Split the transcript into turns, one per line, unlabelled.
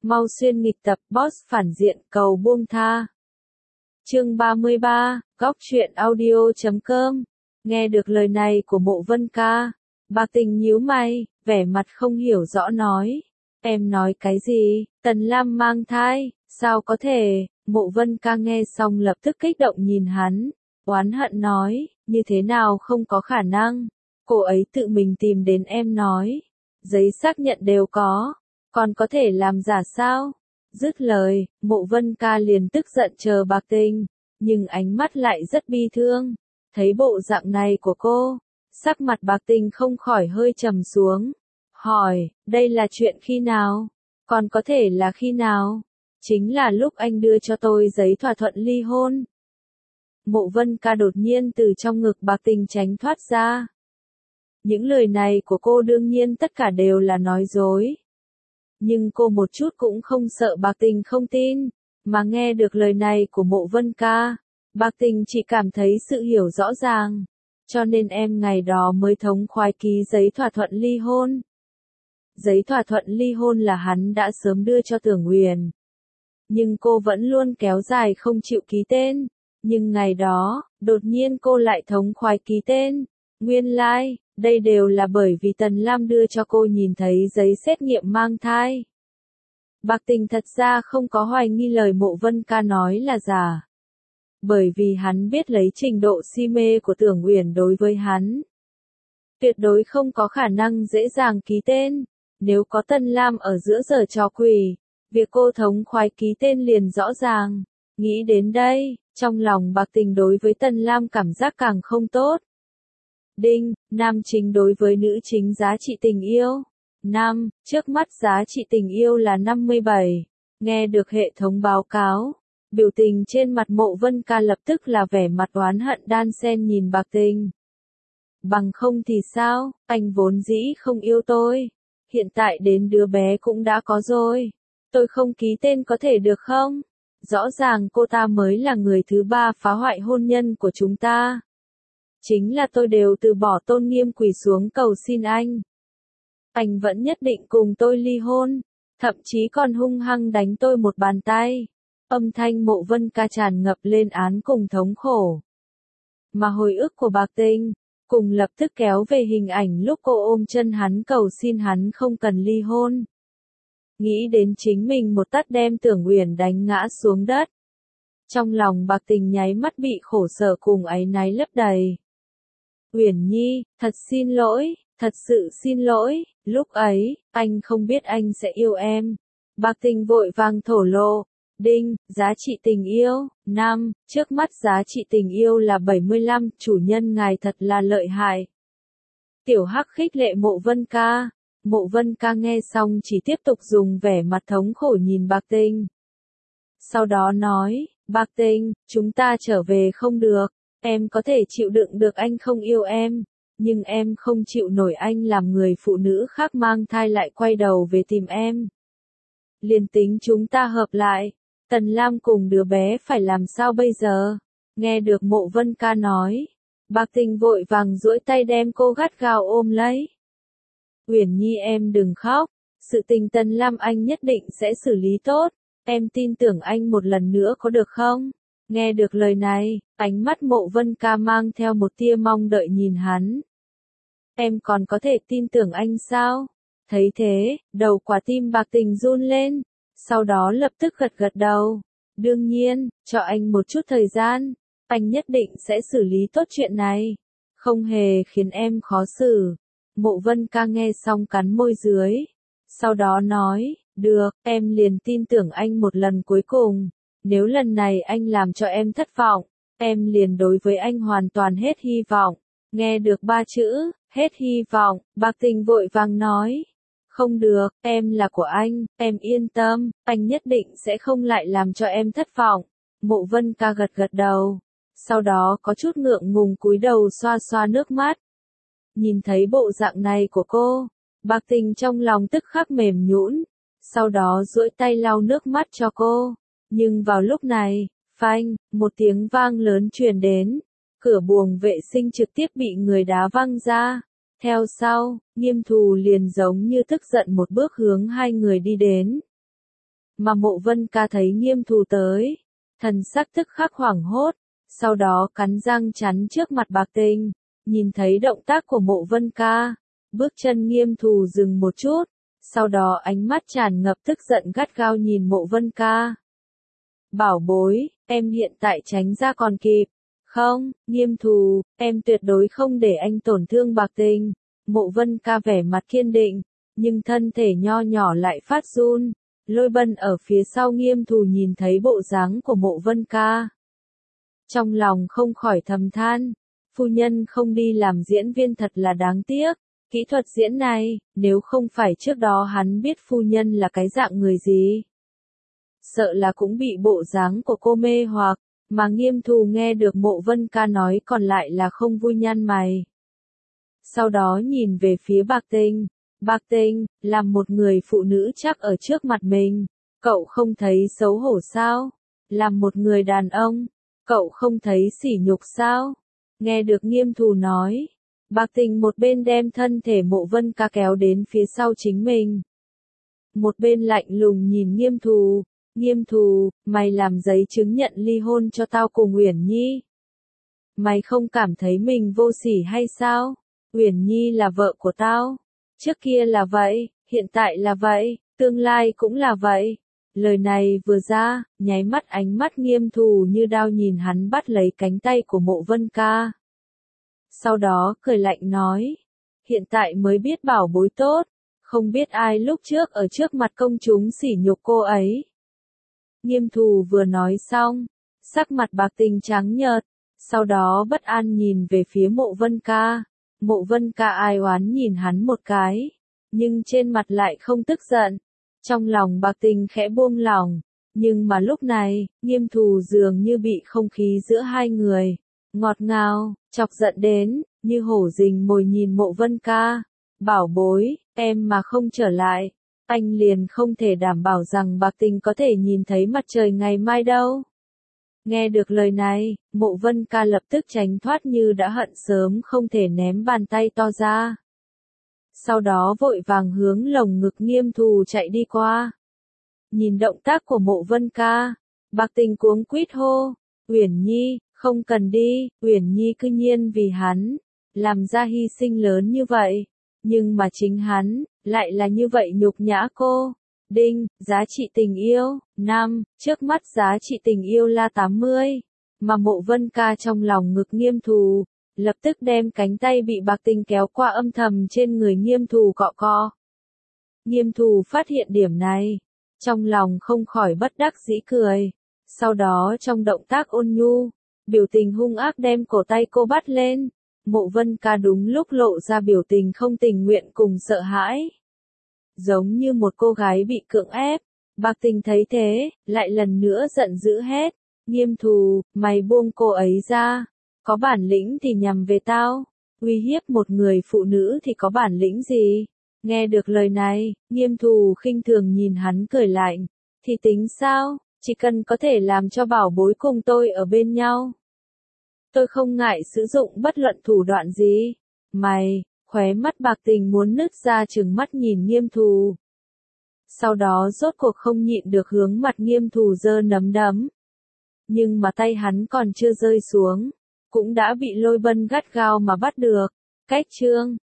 Mau xuyên nghịch tập, boss phản diện, cầu buông tha. Chương 33, góc truyện audio.com. Nghe được lời này của Mộ Vân Ca, Bạc Tình nhíu mày, vẻ mặt không hiểu rõ nói. Em nói cái gì? Tần Lam mang thai, sao có thể? Mộ Vân Ca nghe xong lập tức kích động nhìn hắn, oán hận nói, như thế nào không có khả năng? Cô ấy tự mình tìm đến em nói, giấy xác nhận đều có, còn có thể làm giả sao? Dứt lời, Mộ Vân Ca liền tức giận chờ Bạc Tình, nhưng ánh mắt lại rất bi thương. Thấy bộ dạng này của cô, sắc mặt Bạc Tình không khỏi hơi trầm xuống. Hỏi, đây là chuyện khi nào? Còn có thể là khi nào? Chính là lúc anh đưa cho tôi giấy thỏa thuận ly hôn. Mộ Vân Ca đột nhiên từ trong ngực Bạc Tình tránh thoát ra. Những lời này của cô đương nhiên tất cả đều là nói dối. Nhưng cô một chút cũng không sợ Bạc Tình không tin, mà nghe được lời này của Mộ Vân Ca, Bạc Tình chỉ cảm thấy sự hiểu rõ ràng, cho nên em ngày đó mới thống khoái ký giấy thỏa thuận ly hôn. Giấy thỏa thuận ly hôn là hắn đã sớm đưa cho Tưởng Uyển, nhưng cô vẫn luôn kéo dài không chịu ký tên, nhưng ngày đó, đột nhiên cô lại thống khoái ký tên. Nguyên lai, đây đều là bởi vì Tần Lam đưa cho cô nhìn thấy giấy xét nghiệm mang thai. Bạc Tình thật ra không có hoài nghi lời Mộ Vân Ca nói là giả. Bởi vì hắn biết lấy trình độ si mê của Tưởng Uyển đối với hắn, tuyệt đối không có khả năng dễ dàng ký tên. Nếu có Tần Lam ở giữa giở trò quỷ, việc cô thống khoái ký tên liền rõ ràng. Nghĩ đến đây, trong lòng Bạc Tình đối với Tần Lam cảm giác càng không tốt. Đinh, nam chính đối với nữ chính giá trị tình yêu. Nam, trước mắt giá trị tình yêu là 57. Nghe được hệ thống báo cáo, biểu tình trên mặt Mộ Vân Ca lập tức là vẻ mặt oán hận đan xen nhìn Bạc Tình. Bằng không thì sao, anh vốn dĩ không yêu tôi. Hiện tại đến đứa bé cũng đã có rồi. Tôi không ký tên có thể được không? Rõ ràng cô ta mới là người thứ ba phá hoại hôn nhân của chúng ta. Chính là tôi đều từ bỏ tôn nghiêm quỳ xuống cầu xin anh. Anh vẫn nhất định cùng tôi ly hôn, thậm chí còn hung hăng đánh tôi một bàn tay. Âm thanh Mộ Vân Ca tràn ngập lên án cùng thống khổ. Mà hồi ức của Bạc Tình, cùng lập tức kéo về hình ảnh lúc cô ôm chân hắn cầu xin hắn không cần ly hôn. Nghĩ đến chính mình một tát đem Tưởng Uyển đánh ngã xuống đất. Trong lòng Bạc Tình nháy mắt bị khổ sở cùng áy náy lấp đầy. Uyển Nhi, thật xin lỗi, thật sự xin lỗi, lúc ấy, anh không biết anh sẽ yêu em. Bạc Tình vội vàng thổ lộ. Đinh, giá trị tình yêu, 5, trước mắt giá trị tình yêu là 75, chủ nhân ngài thật là lợi hại. Tiểu Hắc khích lệ Mộ Vân Ca. Mộ Vân Ca nghe xong chỉ tiếp tục dùng vẻ mặt thống khổ nhìn Bạc Tình. Sau đó nói, Bạc Tình, chúng ta trở về không được, em có thể chịu đựng được anh không yêu em, nhưng em không chịu nổi anh làm người phụ nữ khác mang thai lại quay đầu về tìm em. Liền tính chúng ta hợp lại, Tần Lam cùng đứa bé phải làm sao bây giờ? Nghe được Mộ Vân Ca nói, Bạc Tình vội vàng duỗi tay đem cô gắt gao ôm lấy. Uyển Nhi em đừng khóc, sự tình Tần Lam anh nhất định sẽ xử lý tốt, em tin tưởng anh một lần nữa có được không? Nghe được lời này, ánh mắt Mộ Vân Ca mang theo một tia mong đợi nhìn hắn. Em còn có thể tin tưởng anh sao? Thấy thế, đầu quả tim Bạc Tình run lên, sau đó lập tức gật gật đầu. Đương nhiên, cho anh một chút thời gian, anh nhất định sẽ xử lý tốt chuyện này, không hề khiến em khó xử. Mộ Vân Ca nghe xong cắn môi dưới, sau đó nói, được, em liền tin tưởng anh một lần cuối cùng, nếu lần này anh làm cho em thất vọng, em liền đối với anh hoàn toàn hết hy vọng. Nghe được 3 chữ, hết hy vọng, Bạc Tình vội vàng nói. Không được, em là của anh, em yên tâm, anh nhất định sẽ không lại làm cho em thất vọng. Mộ Vân Ca gật gật đầu, sau đó có chút ngượng ngùng cúi đầu xoa xoa nước mắt. Nhìn thấy bộ dạng này của cô, Bạc Tình trong lòng tức khắc mềm nhũn, sau đó duỗi tay lau nước mắt cho cô. Nhưng vào lúc này, phanh, một tiếng vang lớn truyền đến, cửa buồng vệ sinh trực tiếp bị người đá văng ra. Theo sau, Nghiêm Thù liền giống như tức giận một bước hướng hai người đi đến. mà Mộ Vân Ca thấy Nghiêm Thù tới, thần sắc tức khắc hoảng hốt, sau đó cắn răng chắn trước mặt Bạc Tình, nhìn thấy động tác của Mộ Vân Ca, bước chân Nghiêm Thù dừng một chút, sau đó ánh mắt tràn ngập tức giận gắt gao nhìn Mộ Vân Ca. Bảo bối, em hiện tại tránh ra còn kịp. Không, Nghiêm Thù, em tuyệt đối không để anh tổn thương Bạc Tình. Mộ Vân Ca vẻ mặt kiên định, nhưng thân thể nho nhỏ lại phát run. Lôi Bân ở phía sau Nghiêm Thù nhìn thấy bộ dáng của Mộ Vân Ca. Trong lòng không khỏi thầm than, phu nhân không đi làm diễn viên thật là đáng tiếc. Kỹ thuật diễn này, nếu không phải trước đó hắn biết phu nhân là cái dạng người gì, sợ là cũng bị bộ dáng của cô mê hoặc, mà Nghiêm Thù nghe được Mộ Vân Ca nói còn lại là không vui nhăn mày. Sau đó nhìn về phía Bạc Tình, làm một người phụ nữ chắc ở trước mặt mình, cậu không thấy xấu hổ sao? Làm một người đàn ông, cậu không thấy sỉ nhục sao? Nghe được Nghiêm Thù nói, Bạc Tình một bên đem thân thể Mộ Vân Ca kéo đến phía sau chính mình, một bên lạnh lùng nhìn Nghiêm Thù. Nghiêm Thù, mày làm giấy chứng nhận ly hôn cho tao cùng Uyển Nhi. Mày không cảm thấy mình vô sỉ hay sao? Uyển Nhi là vợ của tao. Trước kia là vậy, hiện tại là vậy, tương lai cũng là vậy. Lời này vừa ra, nháy mắt ánh mắt Nghiêm Thù như đao nhìn hắn bắt lấy cánh tay của Mộ Vân Ca. Sau đó cười lạnh nói, hiện tại mới biết bảo bối tốt, không biết ai lúc trước ở trước mặt công chúng sỉ nhục cô ấy. Nghiêm Thù vừa nói xong, sắc mặt Bạc Tình trắng nhợt, sau đó bất an nhìn về phía Mộ Vân Ca. Mộ Vân Ca ai oán nhìn hắn một cái, nhưng trên mặt lại không tức giận. Trong lòng Bạc Tình khẽ buông lỏng, nhưng mà lúc này, Nghiêm Thù dường như bị không khí giữa hai người ngọt ngào, chọc giận đến, như hổ rình mồi nhìn Mộ Vân Ca. Bảo bối, em mà không trở lại, anh liền không thể đảm bảo rằng Bạc Tình có thể nhìn thấy mặt trời ngày mai đâu. Nghe được lời này, Mộ Vân Ca lập tức tránh thoát như đã hận sớm không thể ném bàn tay to ra. Sau đó vội vàng hướng lồng ngực Nghiêm Thù chạy đi qua. Nhìn động tác của Mộ Vân Ca, Bạc Tình cuống quýt hô, Uyển Nhi, không cần đi, Uyển Nhi cư nhiên vì hắn, làm ra hy sinh lớn như vậy. Nhưng mà chính hắn, lại là như vậy nhục nhã cô. Đinh, giá trị tình yêu, 5, trước mắt giá trị tình yêu là 80. Mà Mộ Vân Ca trong lòng ngực Nghiêm Thù, lập tức đem cánh tay bị Bạc Tình kéo qua âm thầm trên người Nghiêm Thù cọ cọ. Nghiêm Thù phát hiện điểm này, trong lòng không khỏi bất đắc dĩ cười. Sau đó trong động tác ôn nhu, biểu tình hung ác đem cổ tay cô bắt lên. Mộ Vân Ca đúng lúc lộ ra biểu tình không tình nguyện cùng sợ hãi. Giống như một cô gái bị cưỡng ép. Bạc Tình thấy thế, lại lần nữa giận dữ hét. Nghiêm Thù, mày buông cô ấy ra. Có bản lĩnh thì nhằm về tao. Uy hiếp một người phụ nữ thì có bản lĩnh gì? Nghe được lời này, Nghiêm Thù khinh thường nhìn hắn cười lạnh. Thì tính sao? Chỉ cần có thể làm cho bảo bối cùng tôi ở bên nhau, tôi không ngại sử dụng bất luận thủ đoạn gì. Mày, khóe mắt Bạc Tình muốn nứt ra trừng mắt nhìn Nghiêm Thù. Sau đó rốt cuộc không nhịn được hướng mặt Nghiêm Thù giơ nắm đấm. Nhưng mà tay hắn còn chưa rơi xuống, cũng đã bị Lôi Bân gắt gao mà bắt được. Cách chương